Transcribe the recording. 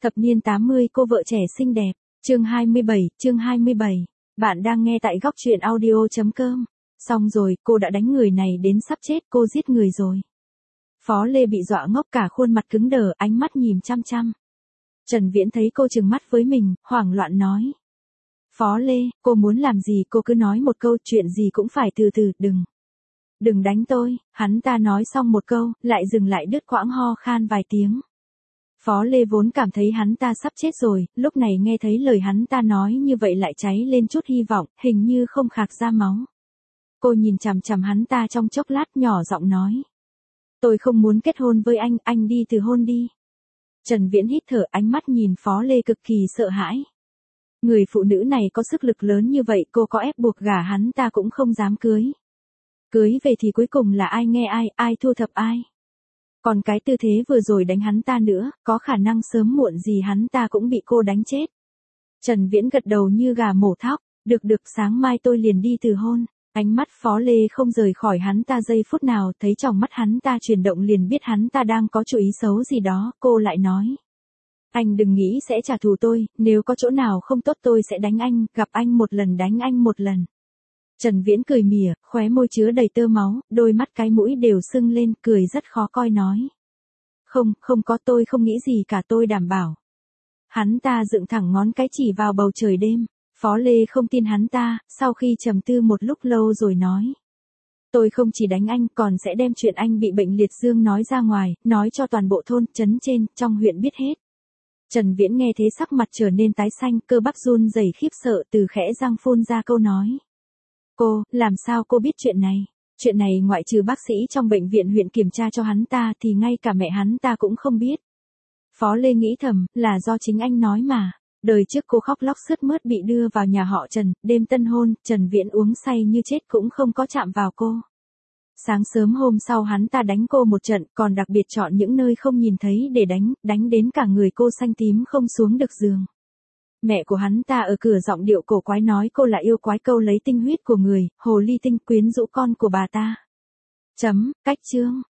Thập niên 80 cô vợ trẻ xinh đẹp, chương 27. Bạn đang nghe tại góc truyện audio.com. Xong rồi, cô đã đánh người này đến sắp chết, cô giết người rồi. Phó Lê bị dọa ngốc cả khuôn mặt cứng đờ, ánh mắt nhìn chăm chăm. Trần Viễn thấy cô trừng mắt với mình, hoảng loạn nói. Phó Lê, cô muốn làm gì cô cứ nói một câu, chuyện gì cũng phải từ từ, đừng đánh tôi. Hắn ta nói xong một câu, lại dừng lại đứt quãng ho khan vài tiếng. Phó Lê vốn cảm thấy hắn ta sắp chết rồi, lúc này nghe thấy lời hắn ta nói như vậy lại cháy lên chút hy vọng, hình như không khạc ra máu. Cô nhìn chằm chằm hắn ta trong chốc lát, nhỏ giọng nói. Tôi không muốn kết hôn với anh đi từ hôn đi. Trần Viễn hít thở, ánh mắt nhìn Phó Lê cực kỳ sợ hãi. Người phụ nữ này có sức lực lớn như vậy, cô có ép buộc gả hắn ta cũng không dám cưới. Cưới về thì cuối cùng là ai nghe ai thu thập ai. Còn cái tư thế vừa rồi đánh hắn ta nữa, có khả năng sớm muộn gì hắn ta cũng bị cô đánh chết. Trần Viễn gật đầu như gà mổ thóc, được sáng mai tôi liền đi từ hôn. Ánh mắt Phó Lê không rời khỏi hắn ta giây phút nào, thấy trong mắt hắn ta chuyển động liền biết hắn ta đang có chủ ý xấu gì đó, cô lại nói. Anh đừng nghĩ sẽ trả thù tôi, nếu có chỗ nào không tốt tôi sẽ đánh anh, gặp anh một lần đánh anh một lần. Trần Viễn cười mỉa, khóe môi chứa đầy tơ máu, đôi mắt cái mũi đều sưng lên, cười rất khó coi nói. Không có, tôi không nghĩ gì cả, tôi đảm bảo. Hắn ta dựng thẳng ngón cái chỉ vào bầu trời đêm. Phó Lê không tin hắn ta, sau khi trầm tư một lúc lâu rồi nói. Tôi không chỉ đánh anh, còn sẽ đem chuyện anh bị bệnh liệt dương nói ra ngoài, nói cho toàn bộ thôn, trấn trên, trong huyện biết hết. Trần Viễn nghe thế sắc mặt trở nên tái xanh, cơ bắp run rẩy khiếp sợ, từ khẽ răng phun ra câu nói. Cô, làm sao cô biết chuyện này? Chuyện này ngoại trừ bác sĩ trong bệnh viện huyện kiểm tra cho hắn ta thì ngay cả mẹ hắn ta cũng không biết. Phó Lê nghĩ thầm, là do chính anh nói mà. Đời trước cô khóc lóc sướt mướt bị đưa vào nhà họ Trần, đêm tân hôn, Trần Viễn uống say như chết cũng không có chạm vào cô. Sáng sớm hôm sau hắn ta đánh cô một trận, còn đặc biệt chọn những nơi không nhìn thấy để đánh đến cả người cô xanh tím không xuống được giường. Mẹ của hắn ta ở cửa giọng điệu cổ quái nói cô là yêu quái câu lấy tinh huyết của người, hồ ly tinh quyến rũ con của bà ta. Cách chương.